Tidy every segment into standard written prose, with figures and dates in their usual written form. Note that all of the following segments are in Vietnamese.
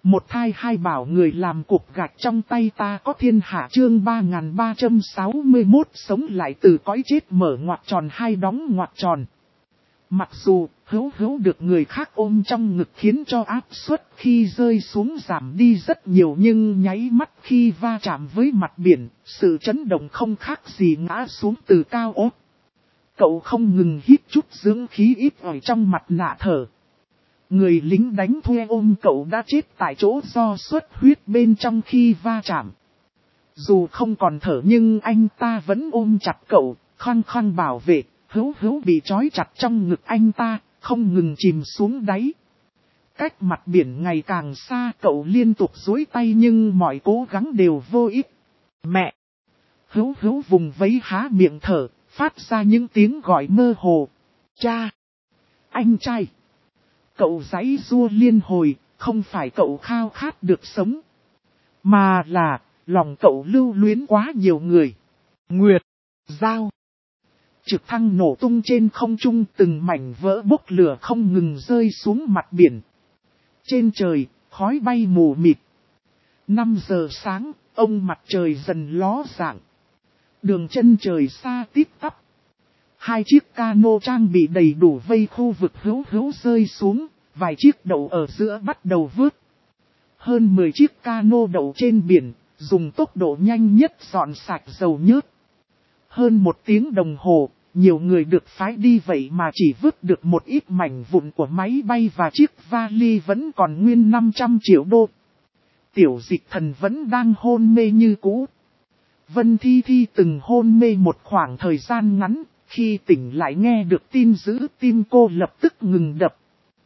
Một thai hai bảo người làm cục gạch trong tay ta có thiên hạ chương 3361 sống lại từ cõi chết mở ngoặc tròn hai đóng ngoặc tròn. Mặc dù hữu được người khác ôm trong ngực khiến cho áp suất khi rơi xuống giảm đi rất nhiều nhưng nháy mắt khi va chạm với mặt biển, sự chấn động không khác gì ngã xuống từ cao ốt. Cậu không ngừng hít chút dưỡng khí ít ỏi trong mặt nạ thở. Người lính đánh thuê ôm cậu đã chết tại chỗ do xuất huyết bên trong khi va chạm. Dù không còn thở nhưng anh ta vẫn ôm chặt cậu, khăng khăng bảo vệ, hữu bị trói chặt trong ngực anh ta, không ngừng chìm xuống đáy. Cách mặt biển ngày càng xa cậu liên tục duỗi tay nhưng mọi cố gắng đều vô ích. Mẹ! Hữu vùng vẫy há miệng thở, phát ra những tiếng gọi mơ hồ. Cha! Anh trai! Cậu giãy giụa liên hồi, không phải cậu khao khát được sống. Mà là, lòng cậu lưu luyến quá nhiều người. Nguyệt! Giao! Trực thăng nổ tung trên không trung từng mảnh vỡ bốc lửa không ngừng rơi xuống mặt biển. Trên trời, khói bay mù mịt. 5 giờ sáng, ông mặt trời dần ló dạng. Đường chân trời xa tít tắp. 2 chiếc cano trang bị đầy đủ vây khu vực hữu rơi xuống, vài chiếc đậu ở giữa bắt đầu vớt. Hơn 10 chiếc cano đậu trên biển, dùng tốc độ nhanh nhất dọn sạch dầu nhớt. Hơn 1 tiếng đồng hồ, nhiều người được phái đi vậy mà chỉ vớt được một ít mảnh vụn của máy bay và chiếc vali vẫn còn nguyên 500 triệu đô. Tiểu Dịch Thần vẫn đang hôn mê như cũ. Vân Thi Thi từng hôn mê một khoảng thời gian ngắn, khi tỉnh lại nghe được tin dữ tim cô lập tức ngừng đập.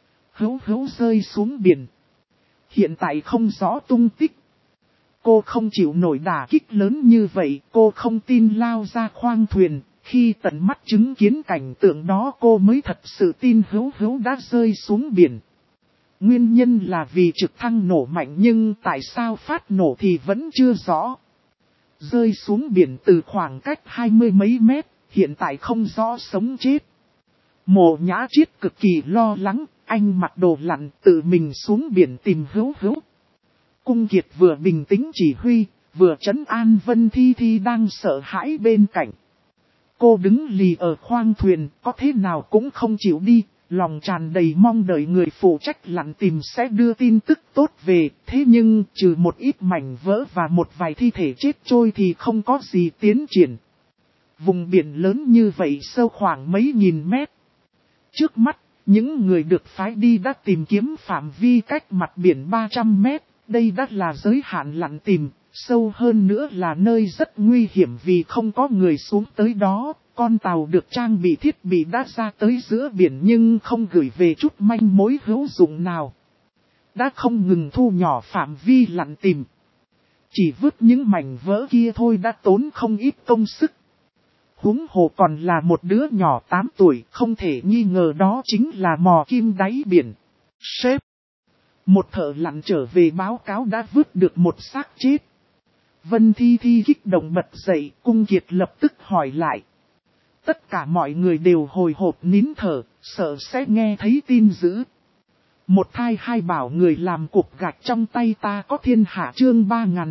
Hữu rơi xuống biển. Hiện tại không rõ tung tích. Cô không chịu nổi đả kích lớn như vậy, cô không tin lao ra khoang thuyền. Khi tận mắt chứng kiến cảnh tượng đó cô mới thật sự tin Hữu đã rơi xuống biển. Nguyên nhân là vì trực thăng nổ mạnh nhưng tại sao phát nổ thì vẫn chưa rõ. Rơi xuống biển từ khoảng cách 20 mấy mét, hiện tại không rõ sống chết. Mộ Nhã Triết cực kỳ lo lắng, anh mặc đồ lặn tự mình xuống biển tìm Hữu. Cung Kiệt vừa bình tĩnh chỉ huy, vừa trấn an Vân Thi Thi đang sợ hãi bên cạnh. Cô đứng lì ở khoang thuyền, có thế nào cũng không chịu đi, lòng tràn đầy mong đợi người phụ trách lặn tìm sẽ đưa tin tức tốt về. Thế nhưng, trừ một ít mảnh vỡ và một vài thi thể chết trôi thì không có gì tiến triển. Vùng biển lớn như vậy sâu khoảng mấy nghìn mét. Trước mắt, những người được phái đi đã tìm kiếm phạm vi cách mặt biển 300 mét, đây đã là giới hạn lặn tìm. Sâu hơn nữa là nơi rất nguy hiểm vì không có người xuống tới đó, con tàu được trang bị thiết bị đã ra tới giữa biển nhưng không gửi về chút manh mối hữu dụng nào. Đã không ngừng thu nhỏ phạm vi lặn tìm. Chỉ vứt những mảnh vỡ kia thôi đã tốn không ít công sức. Huống hồ còn là một đứa nhỏ 8 tuổi, không thể nghi ngờ đó chính là mò kim đáy biển. Sếp! Một thợ lặn trở về báo cáo đã vứt được một xác chết. Vân Thi Thi kích động bật dậy, Cung Kiệt lập tức hỏi lại. Tất cả mọi người đều hồi hộp nín thở, sợ sẽ nghe thấy tin dữ. Một thai hai bảo người làm cục gạch trong tay ta có thiên hạ chương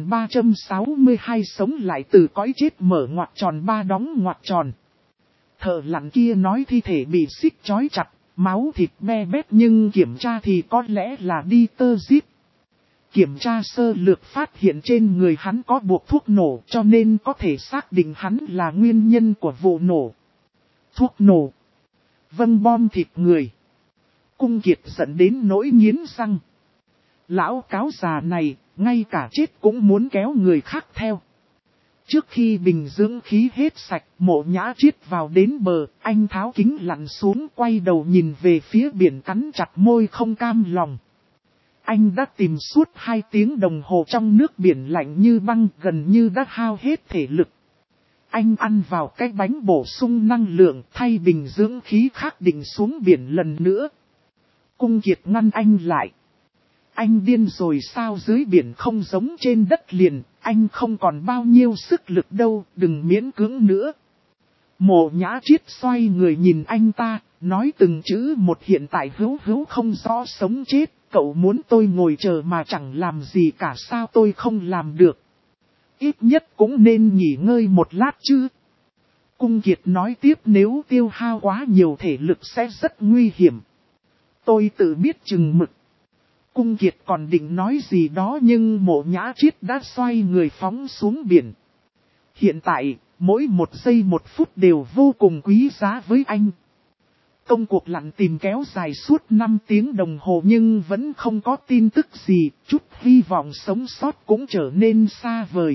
3362 sống lại từ cõi chết mở ngoặc tròn ba đóng ngoặc tròn. Thợ lặn kia nói thi thể bị xích trói chặt, máu thịt me bét nhưng kiểm tra thì có lẽ là đi tơ zip. Kiểm tra sơ lược phát hiện trên người hắn có buộc thuốc nổ cho nên có thể xác định hắn là nguyên nhân của vụ nổ. Thuốc nổ. Vâng bom thịt người. Cung Kiệt dẫn đến nỗi nghiến răng. Lão cáo già này, ngay cả chết cũng muốn kéo người khác theo. Trước khi bình dưỡng khí hết sạch, Mộ Nhã Triết vào đến bờ, anh tháo kính lặn xuống quay đầu nhìn về phía biển cắn chặt môi không cam lòng. Anh đã tìm suốt 2 tiếng đồng hồ trong nước biển lạnh như băng gần như đã hao hết thể lực. Anh ăn vào cái bánh bổ sung năng lượng thay bình dưỡng khí khác định xuống biển lần nữa. Cung Kiệt ngăn anh lại. Anh điên rồi sao dưới biển không giống trên đất liền, anh không còn bao nhiêu sức lực đâu, đừng miễn cưỡng nữa. Mộ Nhã Triết xoay người nhìn anh ta, nói từng chữ một hiện tại Hữu không rõ sống chết, cậu muốn tôi ngồi chờ mà chẳng làm gì cả sao tôi không làm được. Ít nhất cũng nên nghỉ ngơi một lát chứ. Cung Kiệt nói tiếp nếu tiêu hao quá nhiều thể lực sẽ rất nguy hiểm. Tôi tự biết chừng mực. Cung Kiệt còn định nói gì đó nhưng Mộ Nhã Triết đã xoay người phóng xuống biển. Hiện tại, mỗi một giây một phút đều vô cùng quý giá với anh. Công cuộc lặn tìm kéo dài suốt 5 tiếng đồng hồ nhưng vẫn không có tin tức gì, chút hy vọng sống sót cũng trở nên xa vời.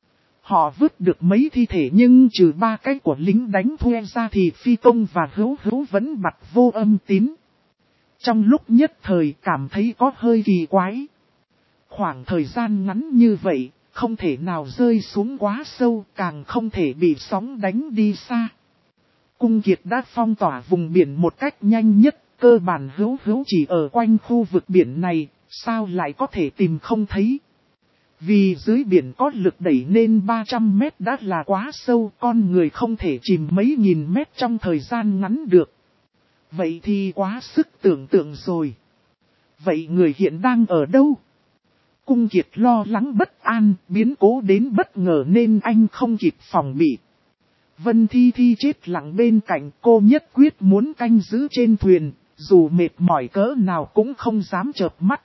Họ vứt được mấy thi thể nhưng trừ 3 cái của lính đánh thuê ra thì Phi Công và Hữu Hữu vẫn bặt vô âm tín. Trong lúc nhất thời cảm thấy có hơi kỳ quái. Khoảng thời gian ngắn như vậy, không thể nào rơi xuống quá sâu, càng không thể bị sóng đánh đi xa. Cung Kiệt đã phong tỏa vùng biển một cách nhanh nhất, cơ bản Hữu Hữu chỉ ở quanh khu vực biển này, sao lại có thể tìm không thấy. Vì dưới biển có lực đẩy nên 300 mét đã là quá sâu, con người không thể chìm mấy nghìn mét trong thời gian ngắn được. Vậy thì quá sức tưởng tượng rồi. Vậy người hiện đang ở đâu? Cung Kiệt lo lắng bất an, biến cố đến bất ngờ nên anh không kịp phòng bị. Vân Thi Thi chết lặng bên cạnh, cô nhất quyết muốn canh giữ trên thuyền, dù mệt mỏi cỡ nào cũng không dám chợp mắt.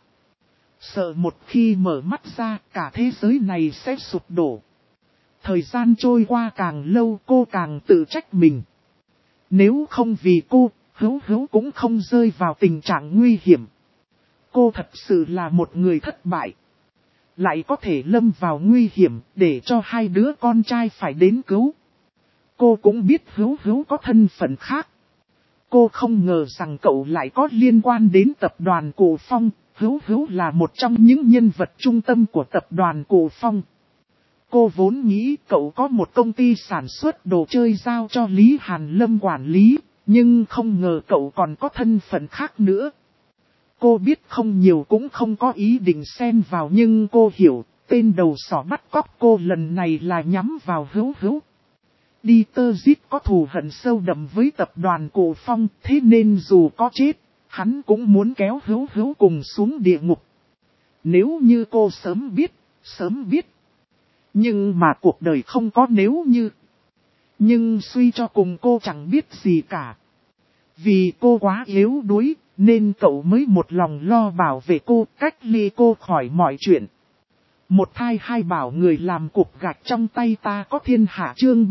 Sợ một khi mở mắt ra, cả thế giới này sẽ sụp đổ. Thời gian trôi qua càng lâu cô càng tự trách mình. Nếu không vì cô, Hữu Hữu cũng không rơi vào tình trạng nguy hiểm. Cô thật sự là một người thất bại. Lại có thể lâm vào nguy hiểm để cho hai đứa con trai phải đến cứu. Cô cũng biết Hữu Hữu có thân phận khác. Cô không ngờ rằng cậu lại có liên quan đến tập đoàn Cổ Phong. Hữu Hữu là một trong những nhân vật trung tâm của tập đoàn Cổ Phong. Cô vốn nghĩ cậu có một công ty sản xuất đồ chơi giao cho Lý Hàn Lâm quản lý, nhưng không ngờ cậu còn có thân phận khác nữa. Cô biết không nhiều cũng không có ý định xen vào nhưng cô hiểu, tên đầu sỏ bắt cóc cô lần này là nhắm vào Hữu Hữu. Dieter Zitt có thù hận sâu đậm với tập đoàn Cổ Phong, thế nên dù có chết, hắn cũng muốn kéo Hữu Hữu cùng xuống địa ngục. Nếu như cô sớm biết. Nhưng mà cuộc đời không có nếu như. Nhưng suy cho cùng cô chẳng biết gì cả. Vì cô quá yếu đuối, nên cậu mới một lòng lo bảo vệ cô, cách ly cô khỏi mọi chuyện. Một thai hai bảo người làm cục gạch trong tay ta có thiên hạ chương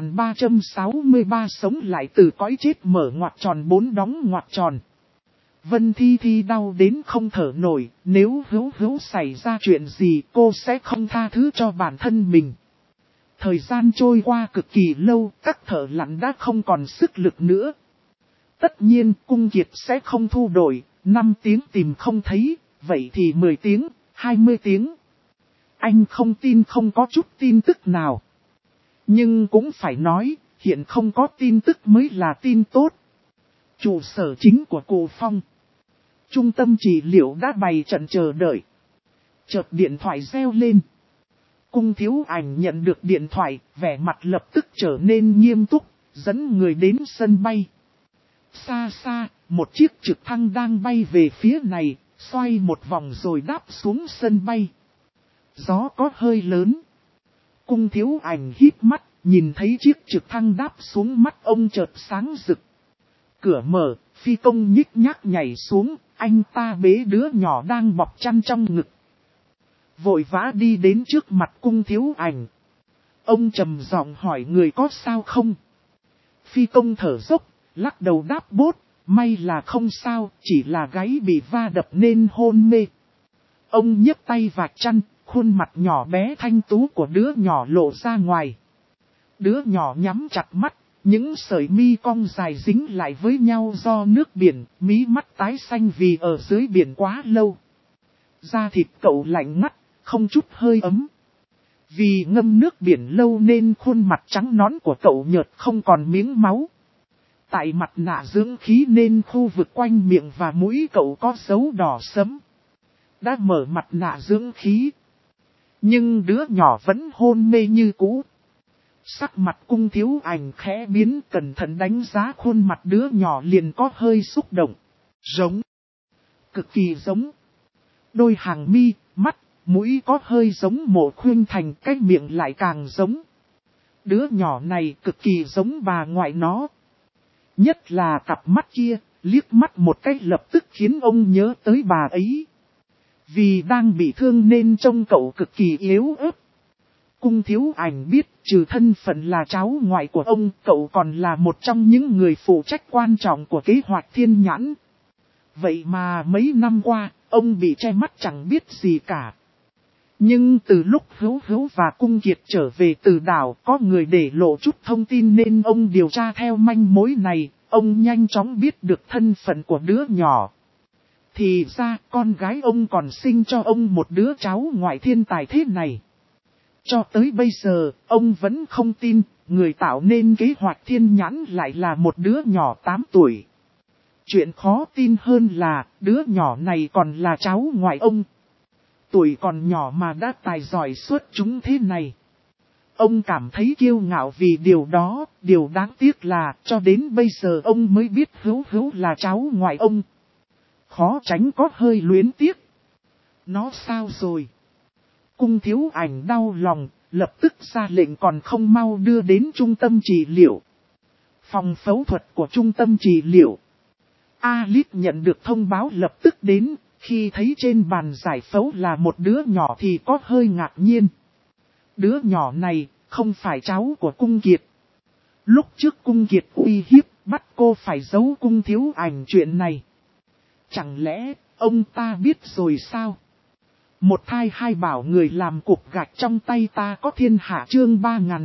3363 sống lại từ cõi chết mở ngoặc tròn 4 đóng ngoặc tròn. Vân Thi Thi đau đến không thở nổi, nếu Hữu Hữu xảy ra chuyện gì cô sẽ không tha thứ cho bản thân mình. Thời gian trôi qua cực kỳ lâu, các thợ lặn đã không còn sức lực nữa. Tất nhiên Cung Kiệt sẽ không thu đổi, 5 tiếng tìm không thấy, vậy thì 10 tiếng, 20 tiếng. Anh không tin không có chút tin tức nào. Nhưng cũng phải nói, hiện không có tin tức mới là tin tốt. Trụ sở chính của Cổ Phong. Trung tâm trị liệu đã bày trận chờ đợi. Chợt điện thoại reo lên. Cung Thiếu Ảnh nhận được điện thoại, vẻ mặt lập tức trở nên nghiêm túc, dẫn người đến sân bay. Xa xa, một chiếc trực thăng đang bay về phía này, xoay một vòng rồi đáp xuống sân bay. Gió có hơi lớn. Cung Thiếu Ảnh híp mắt, nhìn thấy chiếc trực thăng đáp xuống mắt ông chợt sáng rực. Cửa mở, Phi Công nhích nhác nhảy xuống, anh ta bế đứa nhỏ đang bọc chăn trong ngực. Vội vã đi đến trước mặt Cung Thiếu Ảnh. Ông trầm giọng hỏi người có sao không? Phi Công thở dốc, lắc đầu đáp bốt, may là không sao, chỉ là gáy bị va đập nên hôn mê. Ông nhấc tay vạch chăn, khuôn mặt nhỏ bé thanh tú của đứa nhỏ lộ ra ngoài. Đứa nhỏ nhắm chặt mắt, những sợi mi cong dài dính lại với nhau do nước biển, mí mắt tái xanh vì ở dưới biển quá lâu. Da thịt cậu lạnh ngắt, không chút hơi ấm. Vì ngâm nước biển lâu nên khuôn mặt trắng nõn của cậu nhợt không còn miếng máu. Tại mặt nạ dưỡng khí nên khu vực quanh miệng và mũi cậu có dấu đỏ sẫm. Đã mở mặt nạ dưỡng khí. Nhưng đứa nhỏ vẫn hôn mê như cũ. Sắc mặt Cung Thiếu Ảnh khẽ biến, cẩn thận đánh giá khuôn mặt đứa nhỏ liền có hơi xúc động. Giống. Cực kỳ giống. Đôi hàng mi, mắt, mũi có hơi giống Mộ Khuynh Thành, cái miệng lại càng giống. Đứa nhỏ này cực kỳ giống bà ngoại nó. Nhất là cặp mắt kia, liếc mắt một cái lập tức khiến ông nhớ tới bà ấy. Vì đang bị thương nên trông cậu cực kỳ yếu ớt. Cung Thiếu Ảnh biết trừ thân phận là cháu ngoại của ông, cậu còn là một trong những người phụ trách quan trọng của kế hoạch Thiên Nhãn. Vậy mà mấy năm qua, ông bị che mắt chẳng biết gì cả. Nhưng từ lúc Hữu Hữu và Cung Kiệt trở về từ đảo, có người để lộ chút thông tin nên ông điều tra theo manh mối này, ông nhanh chóng biết được thân phận của đứa nhỏ. Thì ra con gái ông còn sinh cho ông một đứa cháu ngoại thiên tài thế này. Cho tới bây giờ, ông vẫn không tin, người tạo nên kế hoạch Thiên Nhãn lại là một đứa nhỏ 8 tuổi. Chuyện khó tin hơn là, đứa nhỏ này còn là cháu ngoại ông. Tuổi còn nhỏ mà đã tài giỏi xuất chúng thế này. Ông cảm thấy kiêu ngạo vì điều đó, điều đáng tiếc là, cho đến bây giờ ông mới biết Hữu Hữu là cháu ngoại ông. Khó tránh có hơi luyến tiếc. Nó sao rồi? Cung Thiếu Ảnh đau lòng, lập tức ra lệnh còn không mau đưa đến trung tâm trị liệu. Phòng phẫu thuật của trung tâm trị liệu. Alice nhận được thông báo lập tức đến, khi thấy trên bàn giải phẫu là một đứa nhỏ thì có hơi ngạc nhiên. Đứa nhỏ này, không phải cháu của Cung Kiệt. Lúc trước Cung Kiệt uy hiếp, bắt cô phải giấu Cung Thiếu Ảnh chuyện này. Chẳng lẽ, ông ta biết rồi sao? Một thai hai bảo người làm cục gạch trong tay ta có thiên hạ chương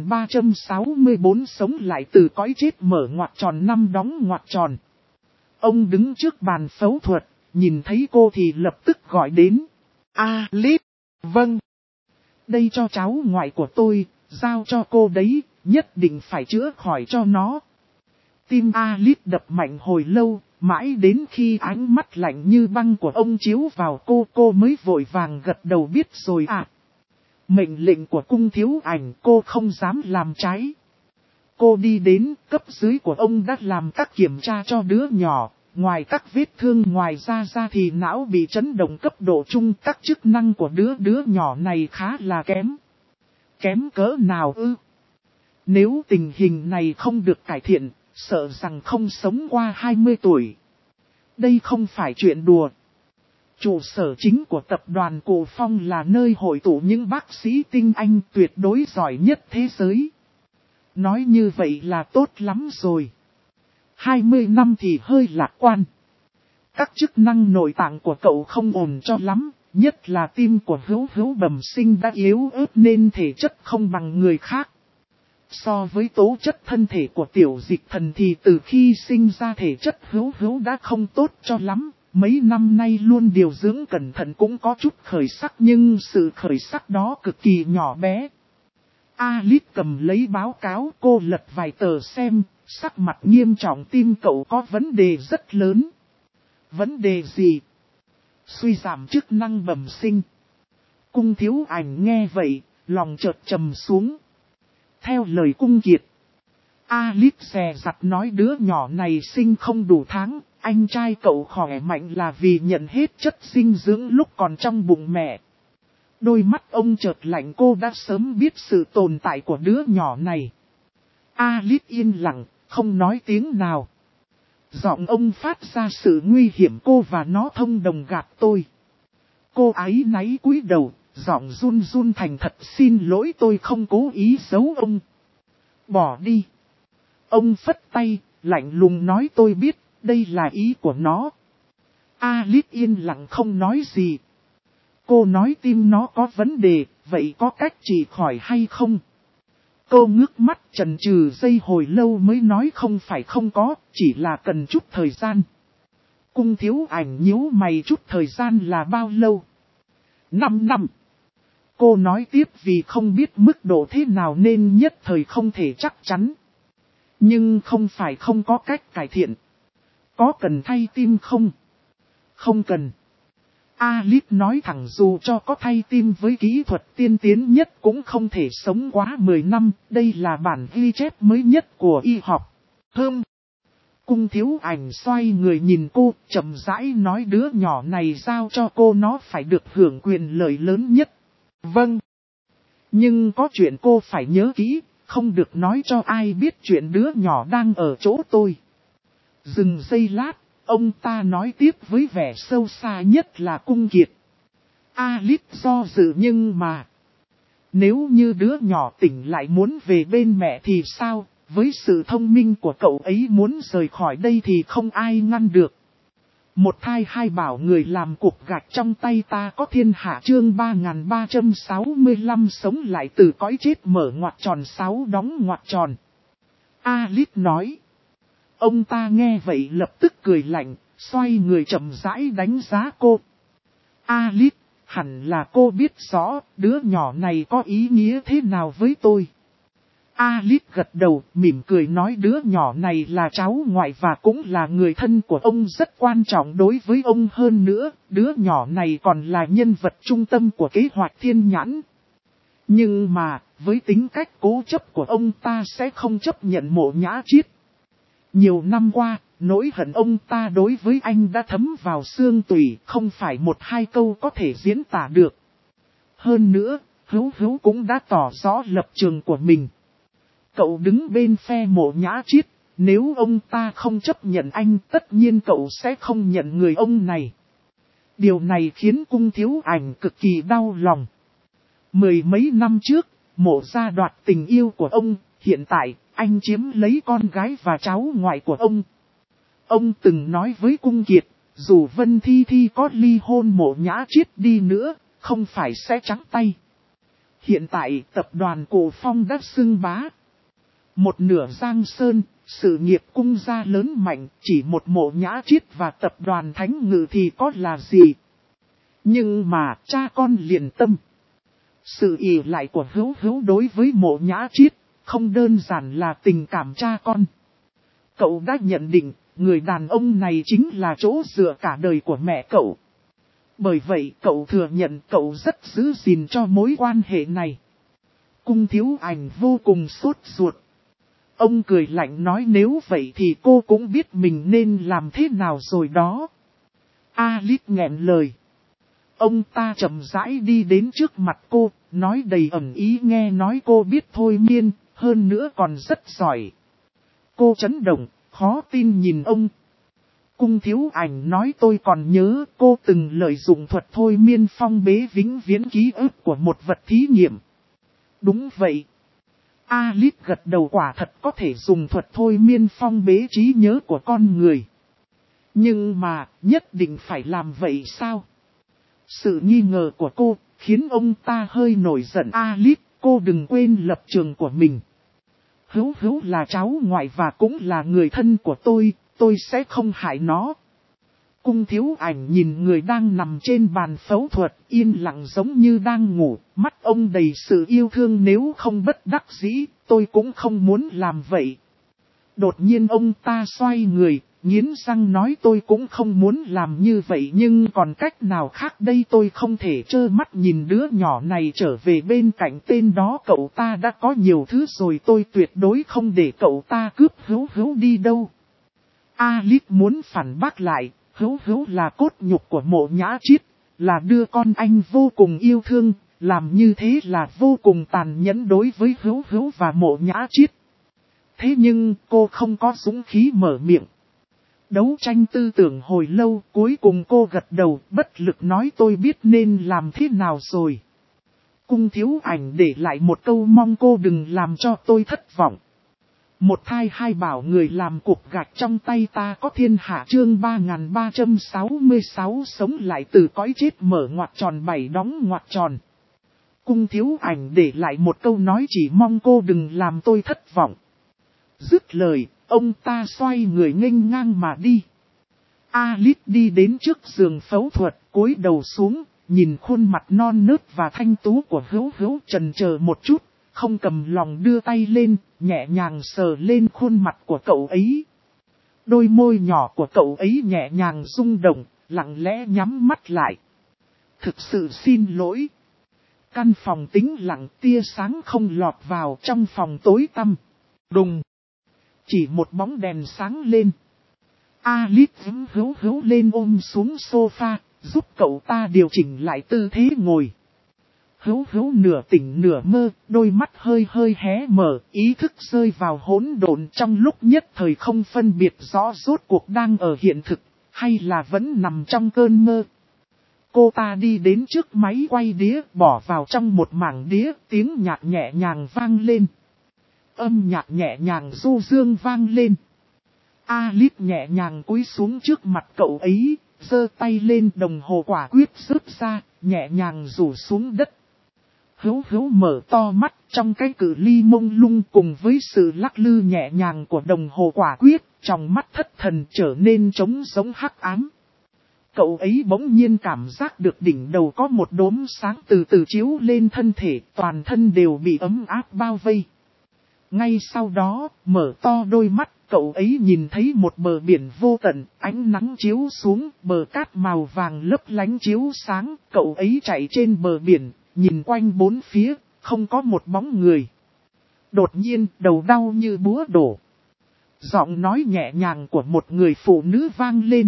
3364 sống lại từ cõi chết mở ngoặc tròn năm đóng ngoặc tròn. Ông đứng trước bàn phẫu thuật, nhìn thấy cô thì lập tức gọi đến. Alice, vâng. Đây cho cháu ngoại của tôi, giao cho cô đấy, nhất định phải chữa khỏi cho nó. Tim Alice đập mạnh hồi lâu, mãi đến khi ánh mắt lạnh như băng của ông chiếu vào cô mới vội vàng gật đầu biết rồi à. Mệnh lệnh của Cung Thiếu Ảnh cô không dám làm trái. Cô đi đến, cấp dưới của ông đã làm các kiểm tra cho đứa nhỏ, ngoài các vết thương ngoài ra thì não bị chấn động cấp độ trung, các chức năng của đứa nhỏ này khá là kém. Kém cỡ nào ư? Nếu tình hình này không được cải thiện, sợ rằng không sống qua 20 tuổi. Đây không phải chuyện đùa. Trụ sở chính của tập đoàn Cổ Phong là nơi hội tụ những bác sĩ tinh anh tuyệt đối giỏi nhất thế giới. Nói như vậy là tốt lắm rồi. 20 năm thì hơi lạc quan. Các chức năng nội tạng của cậu không ổn cho lắm, nhất là tim của Hữu Hữu bẩm sinh đã yếu ớt nên thể chất không bằng người khác. So với tố chất thân thể của Tiểu Dịch Thần thì từ khi sinh ra thể chất Hữu Hữu đã không tốt cho lắm. Mấy năm nay luôn điều dưỡng cẩn thận cũng có chút khởi sắc nhưng sự khởi sắc đó cực kỳ nhỏ bé. Alice cầm lấy báo cáo cô lật vài tờ xem, sắc mặt nghiêm trọng tim cậu có vấn đề rất lớn. Vấn đề gì? Suy giảm chức năng bẩm sinh. Cung Thiếu Ảnh nghe vậy, lòng chợt trầm xuống. Theo lời Cung Kiệt, Alice dè dặt nói đứa nhỏ này sinh không đủ tháng, anh trai cậu khỏe mạnh là vì nhận hết chất dinh dưỡng lúc còn trong bụng mẹ. Đôi mắt ông chợt lạnh cô đã sớm biết sự tồn tại của đứa nhỏ này. Alice yên lặng, không nói tiếng nào. Giọng ông phát ra sự nguy hiểm cô và nó thông đồng gạt tôi. Cô áy náy cúi đầu, giọng run run thành thật xin lỗi tôi không cố ý giấu ông. Bỏ đi. Ông phất tay, lạnh lùng nói tôi biết, đây là ý của nó. Alice yên lặng không nói gì. Cô nói tim nó có vấn đề, vậy có cách trị khỏi hay không? Cô ngước mắt chần chừ giây hồi lâu mới nói không phải không có, chỉ là cần chút thời gian. Cung Thiếu Ảnh nhíu mày chút thời gian là bao lâu? 5 năm. Cô nói tiếp vì không biết mức độ thế nào nên nhất thời không thể chắc chắn. Nhưng không phải không có cách cải thiện. Có cần thay tim không? Không cần. Alice nói thẳng dù cho có thay tim với kỹ thuật tiên tiến nhất cũng không thể sống quá 10 năm, đây là bản ghi chép mới nhất của y học. Cung Thiếu Ảnh xoay người nhìn cô, chậm rãi nói đứa nhỏ này giao cho cô nó phải được hưởng quyền lợi lớn nhất. Vâng. Nhưng có chuyện cô phải nhớ kỹ, không được nói cho ai biết chuyện đứa nhỏ đang ở chỗ tôi. Dừng giây lát, ông ta nói tiếp với vẻ sâu xa nhất là Cung Kiệt. Alice do dự nhưng mà... Nếu như đứa nhỏ tỉnh lại muốn về bên mẹ thì sao? Với sự thông minh của cậu ấy muốn rời khỏi đây thì không ai ngăn được. Một thai hai bảo người làm cục gạch trong tay ta có thiên hạ chương 3365 sống lại từ cõi chết mở ngoặc tròn 6 đóng ngoặc tròn. Alice nói. Ông ta nghe vậy lập tức cười lạnh, xoay người chậm rãi đánh giá cô. Alice, hẳn là cô biết rõ đứa nhỏ này có ý nghĩa thế nào với tôi. Alice gật đầu, mỉm cười nói đứa nhỏ này là cháu ngoại và cũng là người thân của ông rất quan trọng đối với ông hơn nữa. Đứa nhỏ này còn là nhân vật trung tâm của kế hoạch thiên nhãn. Nhưng mà, với tính cách cố chấp của ông ta sẽ không chấp nhận Mộ Nhã Chiết. Nhiều năm qua, nỗi hận ông ta đối với anh đã thấm vào xương tủy, không phải một hai câu có thể diễn tả được. Hơn nữa, Hữu cũng đã tỏ rõ lập trường của mình. Cậu đứng bên phe Mộ Nhã Chiết, nếu ông ta không chấp nhận anh tất nhiên cậu sẽ không nhận người ông này. Điều này khiến Cung Thiếu Ảnh cực kỳ đau lòng. Mười mấy năm trước, Mộ gia đoạt tình yêu của ông, hiện tại, anh chiếm lấy con gái và cháu ngoại của ông. Ông từng nói với Cung Kiệt, dù Vân Thi Thi có ly hôn Mộ Nhã Chiết đi nữa, không phải sẽ trắng tay. Hiện tại tập đoàn Cổ Phong đã xưng bá. Một nửa Giang Sơn, sự nghiệp Cung gia lớn mạnh, chỉ một Mộ Nhã Chiết và tập đoàn Thánh Ngự thì có là gì. Nhưng mà cha con liền tâm. Sự ỷ lại của Hữu đối với Mộ Nhã Chiết, không đơn giản là tình cảm cha con. Cậu đã nhận định, người đàn ông này chính là chỗ dựa cả đời của mẹ cậu. Bởi vậy cậu thừa nhận cậu rất giữ gìn cho mối quan hệ này. Cung Thiếu Ảnh vô cùng sốt ruột. Ông cười lạnh nói nếu vậy thì cô cũng biết mình nên làm thế nào rồi đó. Alice nghẹn lời. Ông ta chậm rãi đi đến trước mặt cô, nói đầy ẩn ý nghe nói cô biết thôi miên, hơn nữa còn rất giỏi. Cô chấn động, khó tin nhìn ông. Cung Thiếu Ảnh nói tôi còn nhớ cô từng lợi dụng thuật thôi miên phong bế vĩnh viễn ký ức của một vật thí nghiệm. Đúng vậy. Alice gật đầu quả thật có thể dùng thuật thôi miên phong bế trí nhớ của con người. Nhưng mà, nhất định phải làm vậy sao? Sự nghi ngờ của cô, khiến ông ta hơi nổi giận. Alice, cô đừng quên lập trường của mình. Hữu là cháu ngoại và cũng là người thân của tôi sẽ không hại nó. Cung Thiếu Ảnh nhìn người đang nằm trên bàn phẫu thuật, yên lặng giống như đang ngủ, mắt ông đầy sự yêu thương nếu không bất đắc dĩ, tôi cũng không muốn làm vậy. Đột nhiên ông ta xoay người, nghiến răng nói tôi cũng không muốn làm như vậy nhưng còn cách nào khác đây tôi không thể trơ mắt nhìn đứa nhỏ này trở về bên cạnh tên đó cậu ta đã có nhiều thứ rồi tôi tuyệt đối không để cậu ta cướp Hữu đi đâu. Alice muốn phản bác lại. Hữu là cốt nhục của Mộ Nhã Chiết, là đưa con anh vô cùng yêu thương, làm như thế là vô cùng tàn nhẫn đối với Hữu và Mộ Nhã Chiết. Thế nhưng cô không có dũng khí mở miệng. Đấu tranh tư tưởng hồi lâu cuối cùng cô gật đầu bất lực nói tôi biết nên làm thế nào rồi. Cung Thiếu Ảnh để lại một câu mong cô đừng làm cho tôi thất vọng. Một thai hai bảo người làm cục gạch trong tay ta có thiên hạ chương 3366 sống lại từ cõi chết mở ngoặc tròn 7 đóng ngoặc tròn. Cung Thiếu Ảnh để lại một câu nói chỉ mong cô đừng làm tôi thất vọng. Dứt lời, ông ta xoay người nghênh ngang mà đi. Alice đi đến trước giường phẫu thuật, cúi đầu xuống, nhìn khuôn mặt non nớt và thanh tú của Hữu chần chờ một chút. Không cầm lòng đưa tay lên, nhẹ nhàng sờ lên khuôn mặt của cậu ấy. Đôi môi nhỏ của cậu ấy nhẹ nhàng rung động, lặng lẽ nhắm mắt lại. Thực sự xin lỗi. Căn phòng tĩnh lặng tia sáng không lọt vào trong phòng tối tăm. Đùng. Chỉ một bóng đèn sáng lên. Alice hữu hữu lên ôm xuống sofa, giúp cậu ta điều chỉnh lại tư thế ngồi. Hữu hữu nửa tỉnh nửa mơ, đôi mắt hơi hơi hé mở, ý thức rơi vào hỗn độn trong lúc nhất thời không phân biệt rõ rốt cuộc đang ở hiện thực, hay là vẫn nằm trong cơn mơ. Cô ta đi đến trước máy quay đĩa, bỏ vào trong một mảng đĩa, tiếng nhạc nhẹ nhàng vang lên. Âm nhạc nhẹ nhàng du dương vang lên. Alice nhẹ nhàng cúi xuống trước mặt cậu ấy, giơ tay lên, đồng hồ quả quyết rớt ra, nhẹ nhàng rủ xuống đất. Hữu hữu mở to mắt, trong cái cự ly mông lung cùng với sự lắc lư nhẹ nhàng của đồng hồ quả quyết, trong mắt thất thần trở nên trống giống hắc ám. Cậu ấy bỗng nhiên cảm giác được đỉnh đầu có một đốm sáng từ từ chiếu lên thân thể, toàn thân đều bị ấm áp bao vây. Ngay sau đó, mở to đôi mắt, cậu ấy nhìn thấy một bờ biển vô tận, ánh nắng chiếu xuống, bờ cát màu vàng lấp lánh chiếu sáng, cậu ấy chạy trên bờ biển, nhìn quanh bốn phía, không có một bóng người. Đột nhiên, đầu đau như búa đổ. Giọng nói nhẹ nhàng của một người phụ nữ vang lên.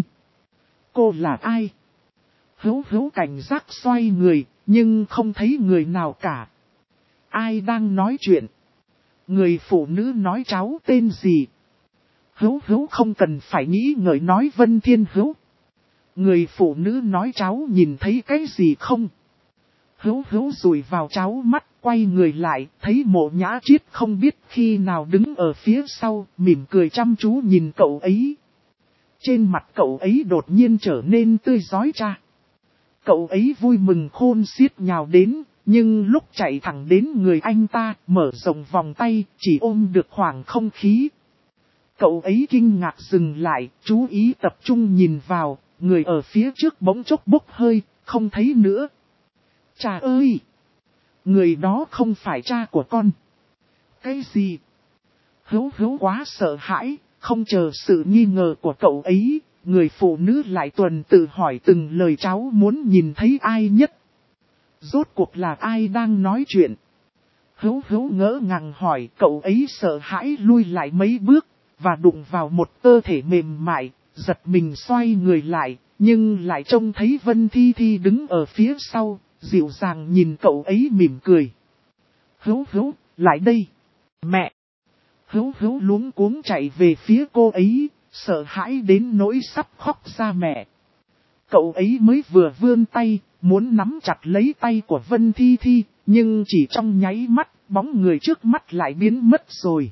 Cô là ai? Hữu hữu cảnh giác xoay người, nhưng không thấy người nào cả. Ai đang nói chuyện? Người phụ nữ nói cháu tên gì? Hữu hữu không cần phải nghĩ ngợi nói Vân Thiên Hữu. Người phụ nữ nói cháu nhìn thấy cái gì không? Hữu hữu rủi vào cháu mắt, quay người lại, thấy Mộ Nhã Triết không biết khi nào đứng ở phía sau, mỉm cười chăm chú nhìn cậu ấy. Trên mặt cậu ấy đột nhiên trở nên tươi rói ra. Cậu ấy vui mừng khôn xiết nhào đến, nhưng lúc chạy thẳng đến người anh ta, mở rộng vòng tay, chỉ ôm được khoảng không khí. Cậu ấy kinh ngạc dừng lại, chú ý tập trung nhìn vào, người ở phía trước bỗng chốc bốc hơi, không thấy nữa. Cha ơi! Người đó không phải cha của con. Cái gì? Hữu hữu quá sợ hãi, không chờ sự nghi ngờ của cậu ấy, người phụ nữ lại tuần tự hỏi từng lời cháu muốn nhìn thấy ai nhất. Rốt cuộc là ai đang nói chuyện? Hữu hữu ngỡ ngàng hỏi, cậu ấy sợ hãi lui lại mấy bước, và đụng vào một cơ thể mềm mại, giật mình xoay người lại, nhưng lại trông thấy Vân Thi Thi đứng ở phía sau, dịu dàng nhìn cậu ấy mỉm cười. Hữu hữu, lại đây. Mẹ! Hữu hữu luống cuống chạy về phía cô ấy, sợ hãi đến nỗi sắp khóc ra mẹ. Cậu ấy mới vừa vươn tay, muốn nắm chặt lấy tay của Vân Thi Thi, nhưng chỉ trong nháy mắt, bóng người trước mắt lại biến mất rồi.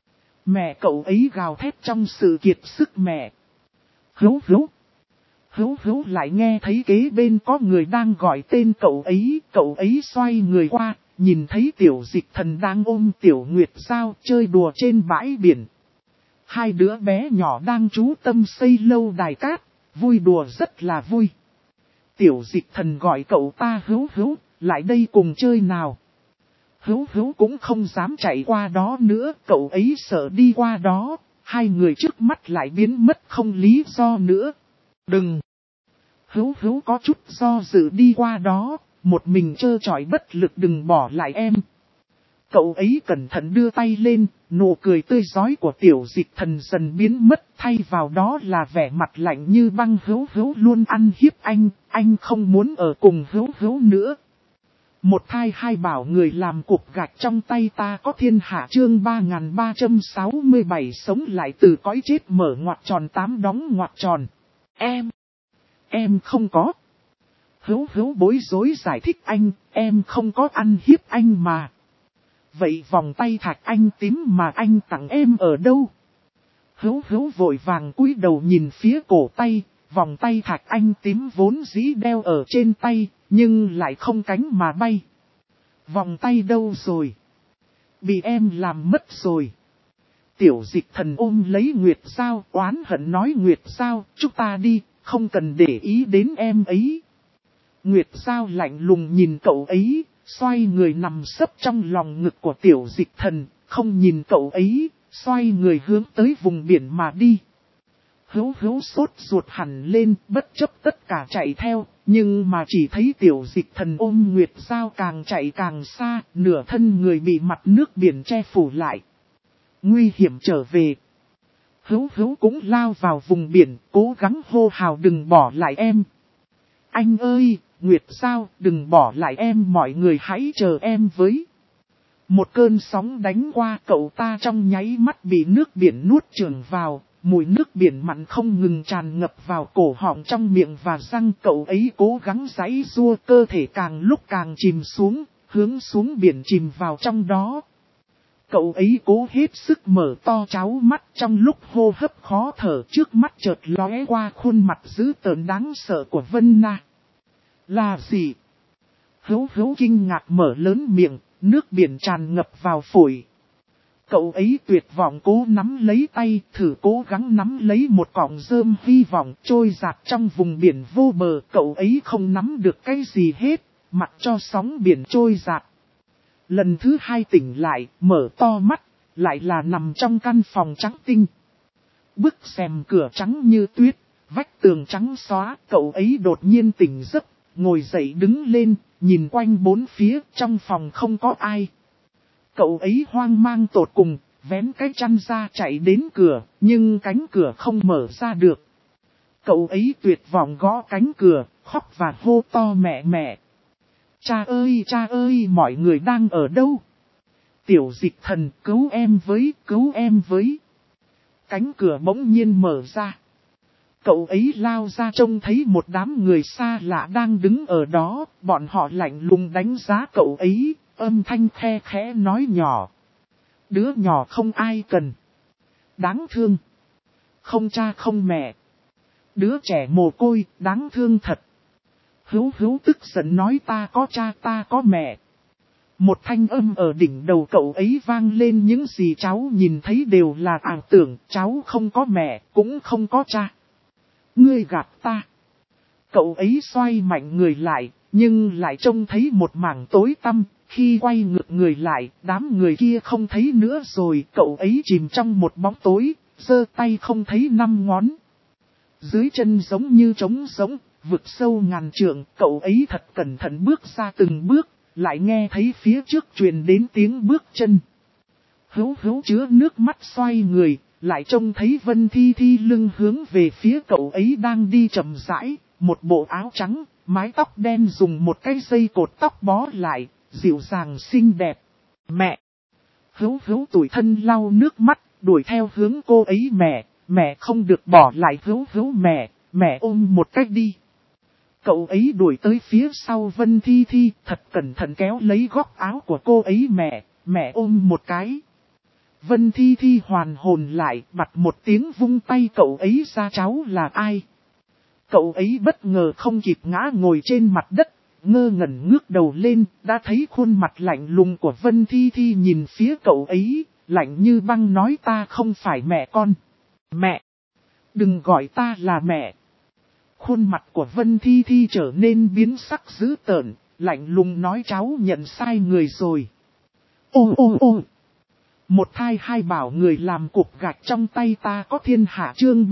Mẹ cậu ấy gào thét trong sự kiệt sức mẹ. Hữu hữu. Hữu hữu lại nghe thấy kế bên có người đang gọi tên cậu ấy xoay người qua, nhìn thấy Tiểu Dịch Thần đang ôm Tiểu Nguyệt Giao chơi đùa trên bãi biển. Hai đứa bé nhỏ đang chú tâm xây lâu đài cát, vui đùa rất là vui. Tiểu Dịch Thần gọi cậu ta hữu hữu, lại đây cùng chơi nào. Hữu hữu cũng không dám chạy qua đó nữa, cậu ấy sợ đi qua đó, hai người trước mắt lại biến mất không lý do nữa. Đừng! Hữu hữu có chút do dự đi qua đó, một mình trơ trọi bất lực đừng bỏ lại em. Cậu ấy cẩn thận đưa tay lên, nụ cười tươi rói của Tiểu Dịch Thần dần biến mất, thay vào đó là vẻ mặt lạnh như băng. Hữu hữu luôn ăn hiếp anh không muốn ở cùng hữu hữu nữa. Một thai hai bảo người làm cục gạch trong tay ta có thiên hạ chương 3367 sống lại từ cõi chết mở ngoặc tròn 8 đóng ngoặc tròn. Em không có. Hữu hữu bối rối giải thích em không có ăn hiếp anh mà. Vậy vòng tay thạch anh tím mà anh tặng em ở đâu? Hữu hữu vội vàng cúi đầu nhìn phía cổ tay, vòng tay thạch anh tím vốn dĩ đeo ở trên tay, nhưng lại không cánh mà bay. Vòng tay đâu rồi? Bị em làm mất rồi. Tiểu Dịch Thần ôm lấy Nguyệt Giao, oán hận nói Nguyệt Giao, chúng ta đi, không cần để ý đến em ấy. Nguyệt Giao lạnh lùng nhìn cậu ấy, xoay người nằm sấp trong lòng ngực của Tiểu Dịch Thần, không nhìn cậu ấy, xoay người hướng tới vùng biển mà đi. Hữu hữu sốt ruột hẳn lên, bất chấp tất cả chạy theo, nhưng mà chỉ thấy Tiểu Dịch Thần ôm Nguyệt Giao càng chạy càng xa, nửa thân người bị mặt nước biển che phủ lại. Nguy hiểm trở về. Hữu Hữu cũng lao vào vùng biển, cố gắng hô hào đừng bỏ lại em. Anh ơi, Nguyệt sao, đừng bỏ lại em, mọi người hãy chờ em với. Một cơn sóng đánh qua, cậu ta trong nháy mắt bị nước biển nuốt chửng vào, mùi nước biển mặn không ngừng tràn ngập vào cổ họng, trong miệng và răng. Cậu ấy cố gắng giãy giụa, cơ thể càng lúc càng chìm xuống, hướng xuống biển chìm vào trong đó. Cậu ấy cố hết sức mở to cháo mắt, trong lúc hô hấp khó thở, trước mắt chợt lóe qua khuôn mặt dữ tợn đáng sợ của Vân Na. Là gì? Hữu Hữu kinh ngạc mở lớn miệng, nước biển tràn ngập vào phổi. Cậu ấy tuyệt vọng cố nắm lấy tay, thử cố gắng nắm lấy một cọng rơm hy vọng trôi dạt trong vùng biển vô bờ. Cậu ấy không nắm được cái gì hết, mặc cho sóng biển trôi dạt. Lần thứ hai tỉnh lại, mở to mắt, lại là nằm trong căn phòng trắng tinh. Bức rèm cửa trắng như tuyết, vách tường trắng xóa. Cậu ấy đột nhiên tỉnh giấc, ngồi dậy đứng lên, nhìn quanh bốn phía, trong phòng không có ai. Cậu ấy hoang mang tột cùng, vén cái chăn ra chạy đến cửa, nhưng cánh cửa không mở ra được. Cậu ấy tuyệt vọng gõ cánh cửa, khóc và hô to mẹ mẹ. Cha ơi, mọi người đang ở đâu? Tiểu Dịch Thần, cứu em với. Cánh cửa bỗng nhiên mở ra. Cậu ấy lao ra trông thấy một đám người xa lạ đang đứng ở đó, bọn họ lạnh lùng đánh giá cậu ấy, âm thanh khe khẽ nói nhỏ. Đứa nhỏ không ai cần. Đáng thương. Không cha không mẹ. Đứa trẻ mồ côi, đáng thương thật. Hữu Hữu tức giận nói ta có cha ta có mẹ. Một thanh âm ở đỉnh đầu cậu ấy vang lên, những gì cháu nhìn thấy đều là ảo tưởng, cháu không có mẹ, cũng không có cha. Ngươi gạt ta. Cậu ấy xoay mạnh người lại, nhưng lại trông thấy một mảng tối tăm. Khi quay ngược người lại, đám người kia không thấy nữa rồi. Cậu ấy chìm trong một bóng tối, giơ tay không thấy năm ngón. Dưới chân giống như trống rỗng, vực sâu ngàn trượng. Cậu ấy thật cẩn thận bước ra từng bước, lại nghe thấy phía trước truyền đến tiếng bước chân. Hữu Hữu chứa nước mắt xoay người, lại trông thấy Vân Thi Thi lưng hướng về phía cậu ấy đang đi chậm rãi, một bộ áo trắng, mái tóc đen dùng một cái dây cột tóc bó lại, dịu dàng xinh đẹp. Mẹ! Hữu Hữu tủi thân lau nước mắt, đuổi theo hướng cô ấy. Mẹ không được bỏ lại Hữu Hữu, mẹ ôm một cách đi. Cậu ấy đuổi tới phía sau Vân Thi Thi, thật cẩn thận kéo lấy góc áo của cô ấy. Mẹ ôm một cái. Vân Thi Thi hoàn hồn lại, bặt một tiếng vung tay cậu ấy ra. Cháu là ai? Cậu ấy bất ngờ không kịp ngã ngồi trên mặt đất, ngơ ngẩn ngước đầu lên, đã thấy khuôn mặt lạnh lùng của Vân Thi Thi nhìn phía cậu ấy, lạnh như băng nói ta không phải mẹ con. Mẹ! Đừng gọi ta là mẹ! Khuôn mặt của Vân Thi Thi trở nên biến sắc dữ tợn, lạnh lùng nói cháu nhận sai người rồi. Ô! Một thai hai bảo người làm cục gạch trong tay ta có thiên hạ chương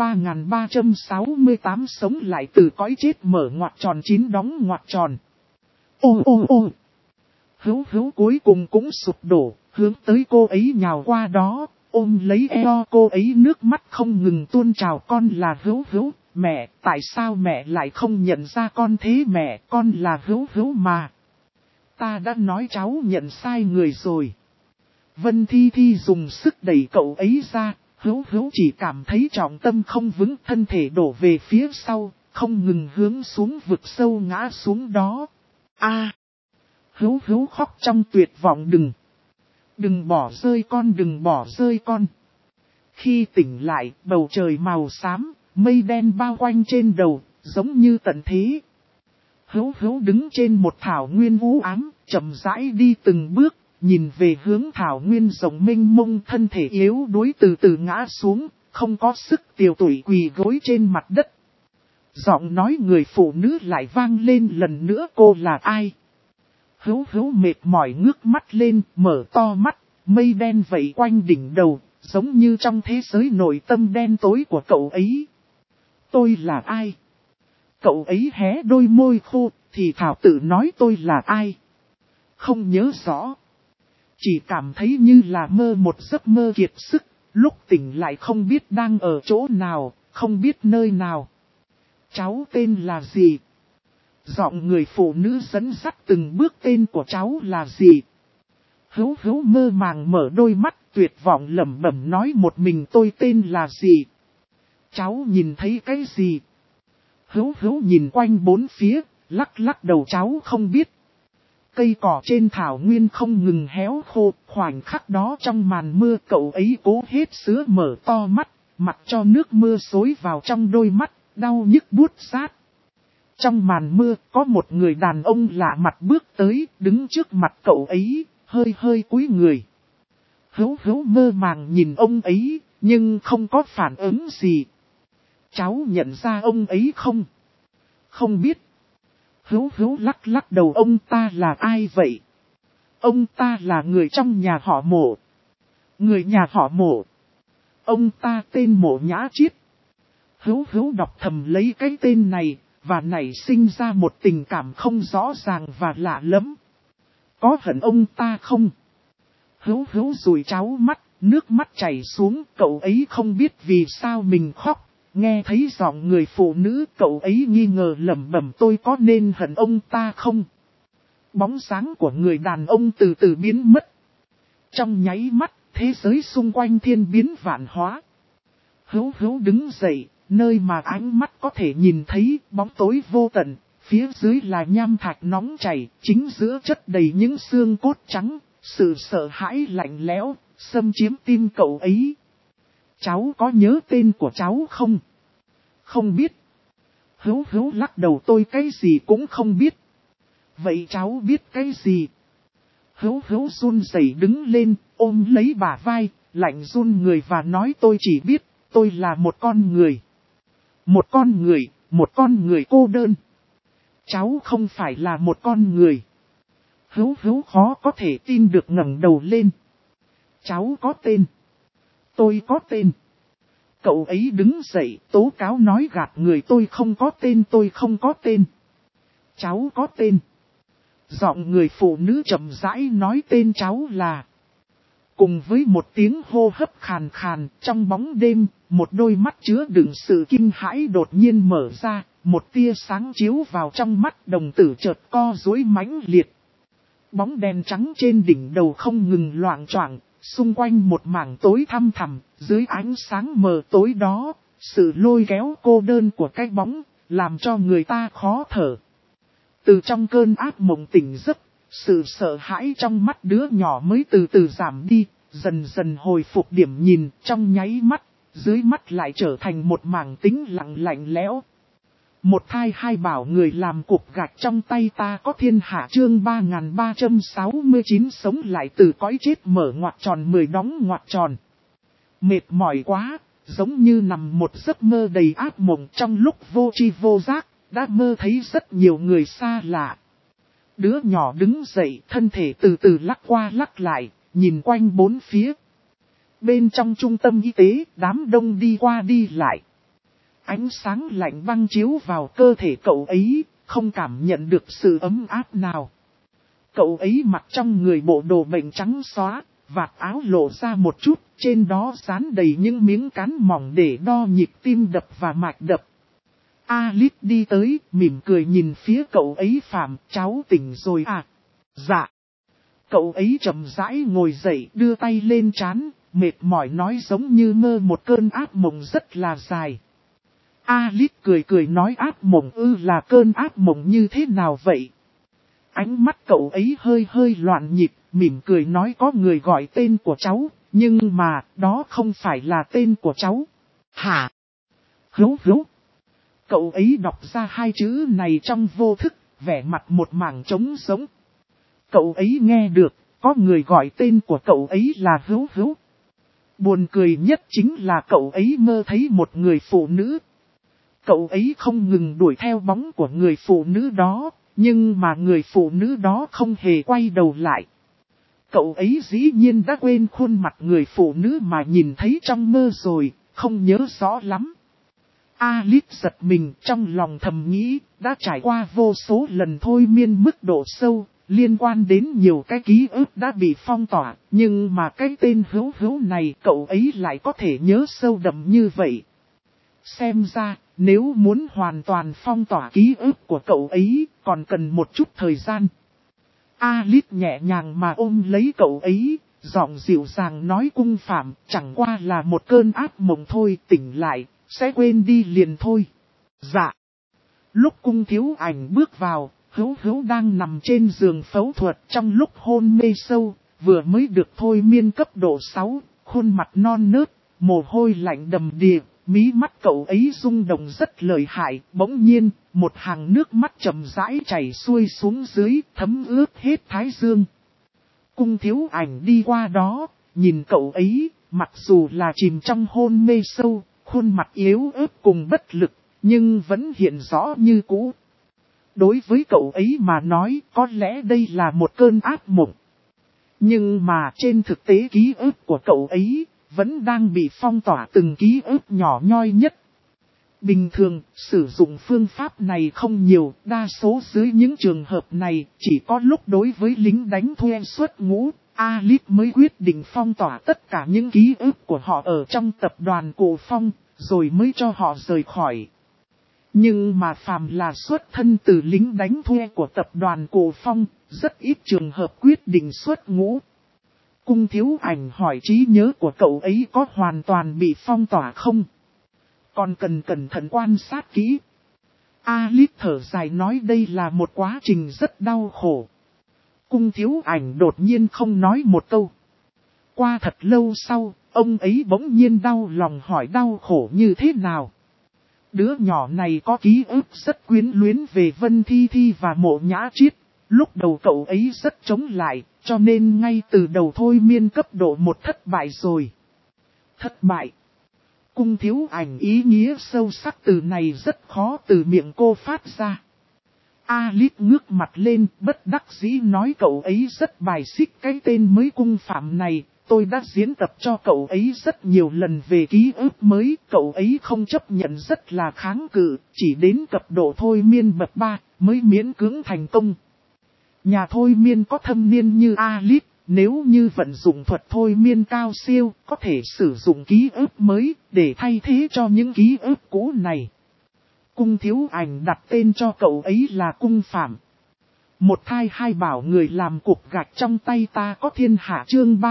3368 sống lại từ cõi chết mở ngoặc tròn 9 đóng ngoặc tròn. Ô! Hữu Hữu cuối cùng cũng sụp đổ, hướng tới cô ấy nhào qua đó, ôm lấy eo cô ấy, nước mắt không ngừng tuôn trào. Con là Hữu Hữu, mẹ, tại sao mẹ lại không nhận ra con thế? Mẹ, con là Hữu Hữu mà. Ta đã nói cháu nhận sai người rồi. Vân Thi Thi dùng sức đẩy cậu ấy ra, Hữu Hữu chỉ cảm thấy trọng tâm không vững, thân thể đổ về phía sau, không ngừng hướng xuống vực sâu ngã xuống đó. Hữu Hữu khóc trong tuyệt vọng. Đừng bỏ rơi con, đừng bỏ rơi con. Khi tỉnh lại, bầu trời màu xám, mây đen bao quanh trên đầu, giống như tận thế. Hữu Hữu đứng trên một thảo nguyên u ám, chậm rãi đi từng bước, nhìn về hướng thảo nguyên rộng mênh mông, thân thể yếu đuối từ từ ngã xuống, không có sức tiều tụy quỳ gối trên mặt đất. Giọng nói người phụ nữ lại vang lên lần nữa, cô là ai? Hữu Hữu mệt mỏi ngước mắt lên, mở to mắt, mây đen vây quanh đỉnh đầu, giống như trong thế giới nội tâm đen tối của cậu ấy. Tôi là ai? Cậu ấy hé đôi môi khô, thì thảo tự nói tôi là ai? Không nhớ rõ. Chỉ cảm thấy như là mơ một giấc mơ kiệt sức, Lúc tỉnh lại không biết đang ở chỗ nào, không biết nơi nào. Cháu tên là gì? Giọng người phụ nữ dẫn dắt từng bước tên của cháu là gì? Hữu Hữu mơ màng mở đôi mắt tuyệt vọng lẩm bẩm nói một mình tôi tên là gì? Cháu nhìn thấy cái gì? Hữu Hữu nhìn quanh bốn phía, lắc lắc đầu cháu không biết. Cây cỏ trên thảo nguyên không ngừng héo khô, khoảnh khắc đó trong màn mưa cậu ấy cố hết sữa mở to mắt, mặc cho nước mưa xối vào trong đôi mắt, đau nhức buốt rát. Trong màn mưa có một người đàn ông lạ mặt bước tới, đứng trước mặt cậu ấy, hơi hơi cúi người. Hữu Hữu mơ màng nhìn ông ấy, nhưng không có phản ứng gì. Cháu nhận ra ông ấy không? Không biết. Hữu Hữu lắc lắc đầu ông ta là ai vậy? Ông ta là người trong nhà họ Mộ. Người nhà họ Mộ. Ông ta tên Mộ Nhã Chiết. Hữu Hữu đọc thầm lấy cái tên này, và nảy sinh ra một tình cảm không rõ ràng và lạ lẫm. Có hận ông ta không? Hữu Hữu dụi cháu mắt, nước mắt chảy xuống, cậu ấy không biết vì sao mình khóc. Nghe thấy giọng người phụ nữ, cậu ấy nghi ngờ lẩm bẩm tôi có nên hận ông ta không? Bóng sáng của người đàn ông từ từ biến mất. Trong nháy mắt, thế giới xung quanh thiên biến vạn hóa. Hữu Hữu đứng dậy, nơi mà ánh mắt có thể nhìn thấy bóng tối vô tận, phía dưới là nham thạch nóng chảy, chính giữa chất đầy những xương cốt trắng, sự sợ hãi lạnh lẽo, xâm chiếm tim cậu ấy. Cháu có nhớ tên của cháu không? Không biết. Hữu Hữu lắc đầu tôi cái gì cũng không biết. Vậy cháu biết cái gì? Hữu Hữu run rẩy đứng lên, ôm lấy bả vai, lạnh run người và nói tôi chỉ biết, tôi là một con người. Một con người cô đơn. Cháu không phải là một con người. Hữu Hữu khó có thể tin được ngẩng đầu lên. Cháu có tên. Tôi có tên. Cậu ấy đứng dậy tố cáo nói gạt người tôi không có tên. Cháu có tên. Giọng người phụ nữ chậm rãi nói tên cháu là. Cùng với một tiếng hô hấp khàn khàn trong bóng đêm, một đôi mắt chứa đựng sự kinh hãi đột nhiên mở ra, một tia sáng chiếu vào trong mắt đồng tử chợt co duỗi mãnh liệt. Bóng đen trắng trên đỉnh đầu không ngừng loạng choạng, xung quanh một mảng tối thăm thẳm, dưới ánh sáng mờ tối đó, sự lôi kéo cô đơn của cái bóng, làm cho người ta khó thở. Từ trong cơn ác mộng tỉnh giấc, sự sợ hãi trong mắt đứa nhỏ mới từ từ giảm đi, dần dần hồi phục điểm nhìn trong nháy mắt, dưới mắt lại trở thành một mảng tĩnh lặng lạnh lẽo. Một thai hai bảo người làm cục gạch trong tay ta có thiên hạ chương 3369 sống lại từ cõi chết mở ngoặc tròn 10 đóng ngoặc tròn. Mệt mỏi quá, giống như nằm một giấc mơ đầy ác mộng trong lúc vô tri vô giác, đã mơ thấy rất nhiều người xa lạ. Đứa nhỏ đứng dậy, thân thể từ từ lắc qua lắc lại, nhìn quanh bốn phía. Bên trong trung tâm y tế, đám đông đi qua đi lại. Ánh sáng lạnh băng chiếu vào cơ thể cậu ấy, không cảm nhận được sự ấm áp nào. Cậu ấy mặc trong người bộ đồ bệnh trắng xóa, vạt áo lộ ra một chút, trên đó dán đầy những miếng cán mỏng để đo nhịp tim đập và mạch đập. Alice đi tới, mỉm cười nhìn phía cậu ấy Phạm, cháu tỉnh rồi à? Dạ. Cậu ấy chậm rãi ngồi dậy, đưa tay lên trán, mệt mỏi nói giống như mơ một cơn ác mộng rất là dài. Alice cười cười nói ác mộng là cơn ác mộng như thế nào vậy? Ánh mắt cậu ấy hơi hơi loạn nhịp, mỉm cười nói có người gọi tên của cháu, nhưng mà đó không phải là tên của cháu. Hả? Hữu Hữu. Cậu ấy đọc ra hai chữ này trong vô thức, vẻ mặt một mảng trống sống. Cậu ấy nghe được, có người gọi tên của cậu ấy là Hữu Hữu. Buồn cười nhất chính là cậu ấy mơ thấy một người phụ nữ. Cậu ấy không ngừng đuổi theo bóng của người phụ nữ đó, nhưng mà người phụ nữ đó không hề quay đầu lại. Cậu ấy dĩ nhiên đã quên khuôn mặt người phụ nữ mà nhìn thấy trong mơ rồi, không nhớ rõ lắm. Alice giật mình trong lòng thầm nghĩ, đã trải qua vô số lần thôi miên mức độ sâu, Liên quan đến nhiều cái ký ức đã bị phong tỏa, nhưng mà cái tên Hữu Hữu này cậu ấy lại có thể nhớ sâu đậm như vậy. Xem ra, nếu muốn hoàn toàn phong tỏa ký ức của cậu ấy, còn cần một chút thời gian. Alice nhẹ nhàng mà ôm lấy cậu ấy, giọng dịu dàng nói cung phạm, chẳng qua là một cơn ác mộng thôi, tỉnh lại, sẽ quên đi liền thôi. Dạ. Lúc cung thiếu ảnh bước vào, Hữu Hữu đang nằm trên giường phẫu thuật trong lúc hôn mê sâu, vừa mới được thôi miên cấp độ 6, khuôn mặt non nớt, mồ hôi lạnh đầm đìa, mí mắt cậu ấy rung động rất lợi hại, bỗng nhiên, một hàng nước mắt chậm rãi chảy xuôi xuống dưới, thấm ướt hết thái dương. Cung thiếu ảnh đi qua đó, nhìn cậu ấy, mặc dù là chìm trong hôn mê sâu, khuôn mặt yếu ớt cùng bất lực, nhưng vẫn hiện rõ như cũ. Đối với cậu ấy mà nói, có lẽ đây là một cơn ác mộng. Nhưng mà trên thực tế ký ức của cậu ấy, vẫn đang bị phong tỏa từng ký ức nhỏ nhoi nhất. Bình thường, sử dụng phương pháp này không nhiều, đa số dưới những trường hợp này, chỉ có lúc đối với lính đánh thuê xuất ngũ, Alice mới quyết định phong tỏa tất cả những ký ức của họ ở trong tập đoàn Cổ Phong, rồi mới cho họ rời khỏi. Nhưng mà phàm là xuất thân từ lính đánh thuê của tập đoàn Cổ Phong, rất ít trường hợp quyết định xuất ngũ. Cung thiếu ảnh hỏi trí nhớ của cậu ấy có hoàn toàn bị phong tỏa không? Còn cần cẩn thận quan sát kỹ. Alice thở dài nói đây là một quá trình rất đau khổ. Cung thiếu ảnh đột nhiên không nói một câu. Qua thật lâu sau, ông ấy bỗng nhiên đau lòng hỏi đau khổ như thế nào? Đứa nhỏ này có ký ức rất quyến luyến về Vân Thi Thi và Mộ Nhã Triết. Lúc đầu cậu ấy rất chống lại, cho nên ngay từ đầu thôi miên cấp độ 1 thất bại rồi. Thất bại. Cung thiếu ảnh ý nghĩa sâu sắc từ này rất khó từ miệng cô phát ra. Alice ngước mặt lên, bất đắc dĩ nói cậu ấy rất bài xích cái tên mới cung phạm này. Tôi đã diễn tập cho cậu ấy rất nhiều lần về ký ức mới, cậu ấy không chấp nhận rất là kháng cự, chỉ đến cấp độ thôi miên bậc 3 mới miễn cưỡng thành công. Nhà thôi miên có thâm niên như Alice, nếu như vận dụng thuật thôi miên cao siêu, có thể sử dụng ký ức mới để thay thế cho những ký ức cũ này. Cung thiếu ảnh đặt tên cho cậu ấy là cung phạm. Một thai hai bảo người làm cục gạch trong tay ta có thiên hạ chương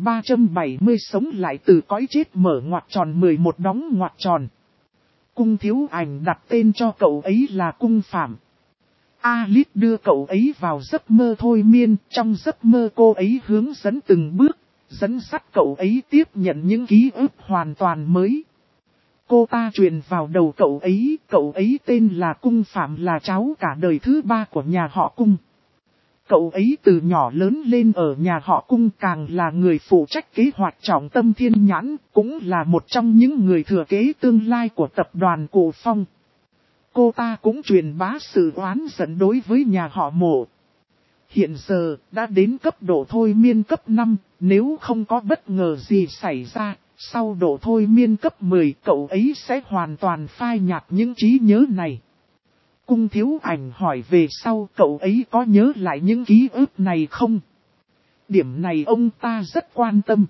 3370 sống lại từ cõi chết mở ngoặc tròn 11 đóng ngoặc tròn. Cung thiếu ảnh đặt tên cho cậu ấy là cung phạm. Alice đưa cậu ấy vào giấc mơ thôi miên, trong giấc mơ cô ấy hướng dẫn từng bước, dẫn dắt cậu ấy tiếp nhận những ký ức hoàn toàn mới. Cô ta truyền vào đầu cậu ấy tên là Cung Phạm là cháu cả đời thứ 3 của nhà họ Cung. Cậu ấy từ nhỏ lớn lên ở nhà họ Cung càng là người phụ trách kế hoạch trọng tâm thiên nhãn, cũng là một trong những người thừa kế tương lai của tập đoàn Cổ Phong. Cô ta cũng truyền bá sự oán giận đối với nhà họ Mộ. Hiện giờ, đã đến cấp độ thôi miên cấp 5, nếu không có bất ngờ gì xảy ra, sau độ thôi miên cấp 10 cậu ấy sẽ hoàn toàn phai nhạt những trí nhớ này. Cung thiếu ảnh hỏi về sau cậu ấy có nhớ lại những ký ức này không? Điểm này ông ta rất quan tâm.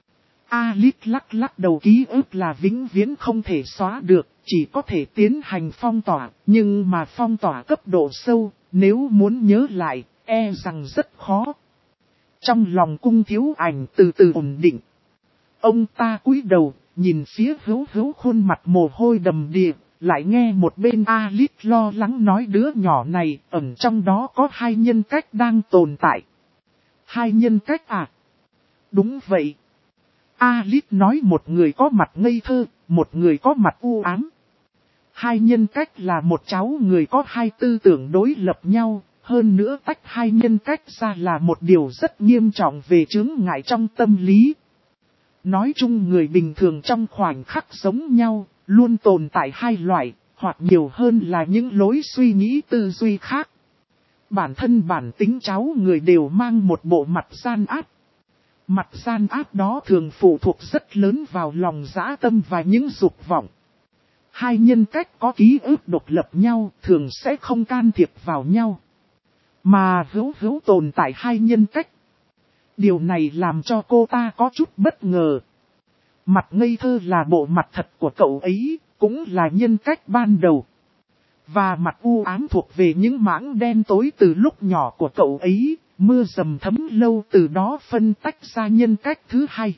Alice lắc đầu ký ức là vĩnh viễn không thể xóa được, chỉ có thể tiến hành phong tỏa, nhưng mà phong tỏa cấp độ sâu, nếu muốn nhớ lại, e rằng rất khó. Trong lòng cung thiếu ảnh từ từ ổn định. Ông ta cúi đầu, nhìn phía Hữu Hữu khuôn mặt mồ hôi đầm đìa, lại nghe một bên Alice lo lắng nói đứa nhỏ này, ẩn trong đó có hai nhân cách đang tồn tại. Hai nhân cách à? Đúng vậy. Alice nói một người có mặt ngây thơ, một người có mặt u ám. Hai nhân cách là một cháu người có hai tư tưởng đối lập nhau, hơn nữa tách hai nhân cách ra là một điều rất nghiêm trọng về chướng ngại trong tâm lý. Nói chung người bình thường trong khoảnh khắc giống nhau, luôn tồn tại hai loại, hoặc nhiều hơn là những lối suy nghĩ tư duy khác. Bản thân bản tính cháu người đều mang một bộ mặt gian ác. Mặt gian ác đó thường phụ thuộc rất lớn vào lòng dã tâm và những dục vọng. Hai nhân cách có ký ức độc lập nhau thường sẽ không can thiệp vào nhau. Mà hữu tồn tại hai nhân cách. Điều này làm cho cô ta có chút bất ngờ. Mặt ngây thơ là bộ mặt thật của cậu ấy, cũng là nhân cách ban đầu. Và mặt u ám thuộc về những mảng đen tối từ lúc nhỏ của cậu ấy, mưa dầm thấm lâu từ đó phân tách ra nhân cách thứ hai.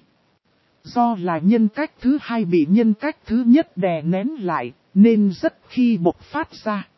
Do là nhân cách thứ hai bị nhân cách thứ nhất đè nén lại, nên rất khi bộc phát ra.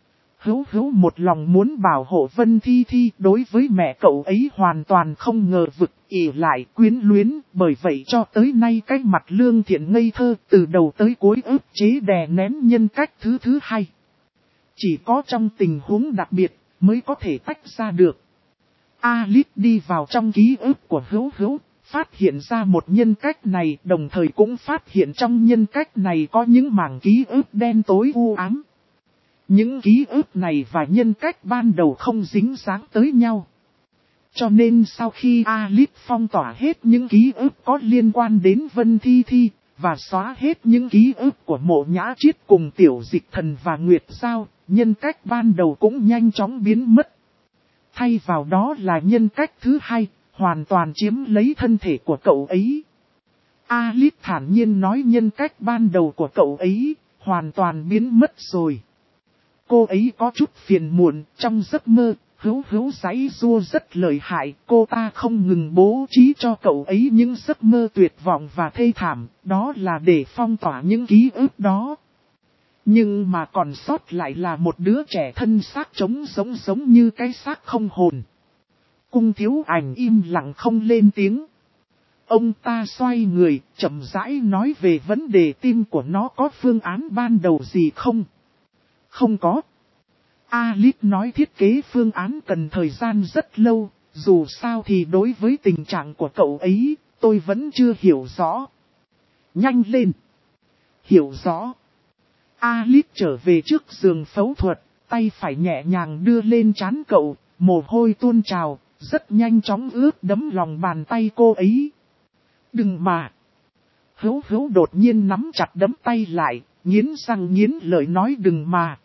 Hữu một lòng muốn bảo hộ Vân Thi Thi, đối với mẹ cậu ấy hoàn toàn không ngờ vực, ỷ lại quyến luyến, bởi vậy cho tới nay cái mặt lương thiện ngây thơ từ đầu tới cuối ức chế đè nén nhân cách thứ hai. Chỉ có trong tình huống đặc biệt mới có thể tách ra được. Alice đi vào trong ký ức của Hữu, phát hiện ra một nhân cách này, đồng thời cũng phát hiện trong nhân cách này có những mảng ký ức đen tối u ám. Những ký ức này và nhân cách ban đầu không dính dáng tới nhau. Cho nên sau khi Alice phong tỏa hết những ký ức có liên quan đến Vân Thi Thi, và xóa hết những ký ức của Mộ Nhã Triết cùng Tiểu Dịch Thần và Nguyệt Giao, nhân cách ban đầu cũng nhanh chóng biến mất. Thay vào đó là nhân cách thứ hai, hoàn toàn chiếm lấy thân thể của cậu ấy. Alice thản nhiên nói nhân cách ban đầu của cậu ấy, hoàn toàn biến mất rồi. Cô ấy có chút phiền muộn, trong giấc mơ, Hữu giãy giụa rất lợi hại, cô ta không ngừng bố trí cho cậu ấy những giấc mơ tuyệt vọng và thê thảm, đó là để phong tỏa những ký ức đó. Nhưng mà còn sót lại là một đứa trẻ thân xác trống giống như cái xác không hồn. Cung Thiếu Ảnh im lặng không lên tiếng. Ông ta xoay người, chậm rãi nói về vấn đề tim của nó có phương án ban đầu gì không? Không có. Alice nói thiết kế phương án cần thời gian rất lâu, dù sao thì đối với tình trạng của cậu ấy, tôi vẫn chưa hiểu rõ. Nhanh lên! Hiểu rõ! Alice trở về trước giường phẫu thuật, tay phải nhẹ nhàng đưa lên trán cậu, mồ hôi tuôn trào, rất nhanh chóng ướt đẫm lòng bàn tay cô ấy. Đừng mà! Hữu đột nhiên nắm chặt đấm tay lại, nghiến răng nghiến lợi nói đừng mà.